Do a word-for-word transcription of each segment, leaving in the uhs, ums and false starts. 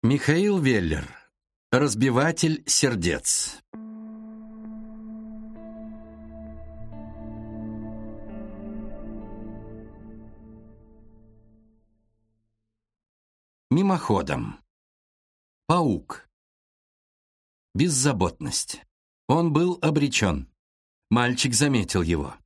Михаил Веллер. Разбиватель сердец. Мимоходом. Паук. Беззаботность. Он был обречен. Мальчик заметил его.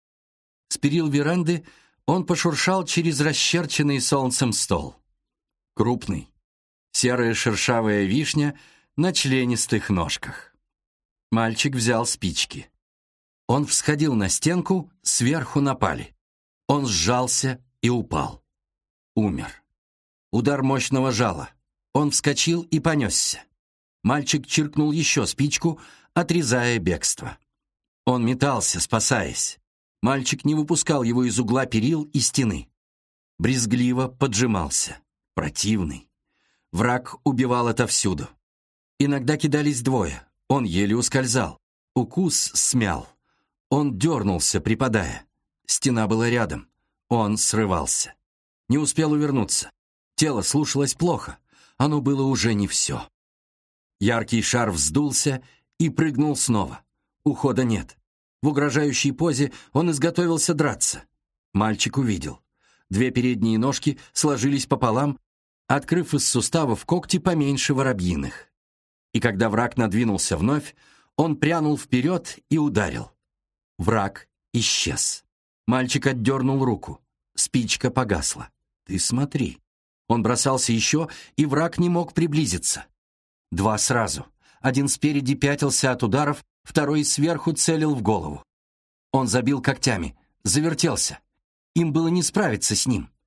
С перил веранды он пошуршал через расчерченный солнцем стол. Крупный. Серая шершавая вишня на членистых ножках. Мальчик взял спички. Он всходил на стенку, сверху напали. Он сжался и упал. Умер. Удар мощного жала. Он вскочил и понесся. Мальчик чиркнул еще спичку, отрезая бегство. Он метался, спасаясь. Мальчик не выпускал его из угла перил и стены. Брезгливо поджимался. Противный. Враг убивал отовсюду. Иногда кидались двое. Он еле ускользал. Укус смял. Он дернулся, припадая. Стена была рядом. Он срывался. Не успел увернуться. Тело слушалось плохо. Оно было уже не все. Яркий шар вздулся и прыгнул снова. Ухода нет. В угрожающей позе он изготовился драться. Мальчик увидел. Две передние ножки сложились пополам, открыв из суставов когти поменьше воробьиных. И когда враг надвинулся вновь, он прянул вперед и ударил. Враг исчез. Мальчик отдернул руку. Спичка погасла. «Ты смотри». Он бросался еще, и враг не мог приблизиться. Два сразу. Один спереди пятился от ударов, второй сверху целил в голову. Он забил когтями, завертелся. Им было не справиться с ним.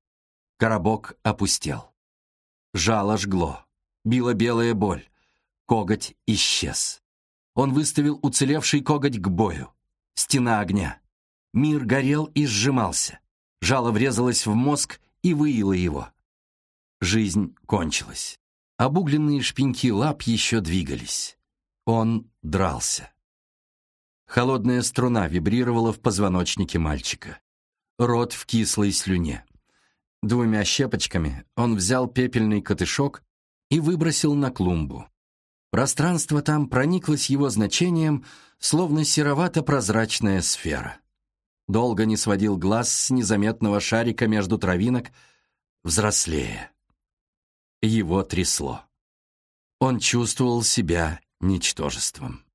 Коробок опустел. Жало жгло. Била белая боль. Коготь исчез. Он выставил уцелевший коготь к бою. Стена огня. Мир горел и сжимался. Жало врезалось в мозг и выило его. Жизнь кончилась. Обугленные шпеньки лап еще двигались. Он дрался. Холодная струна вибрировала в позвоночнике мальчика. Рот в кислой слюне. Двумя щепочками он взял пепельный котышок и выбросил на клумбу. Пространство там прониклось его значением, словно серовато-прозрачная сфера. Долго не сводил глаз с незаметного шарика между травинок, взрослея. Его трясло. Он чувствовал себя ничтожеством.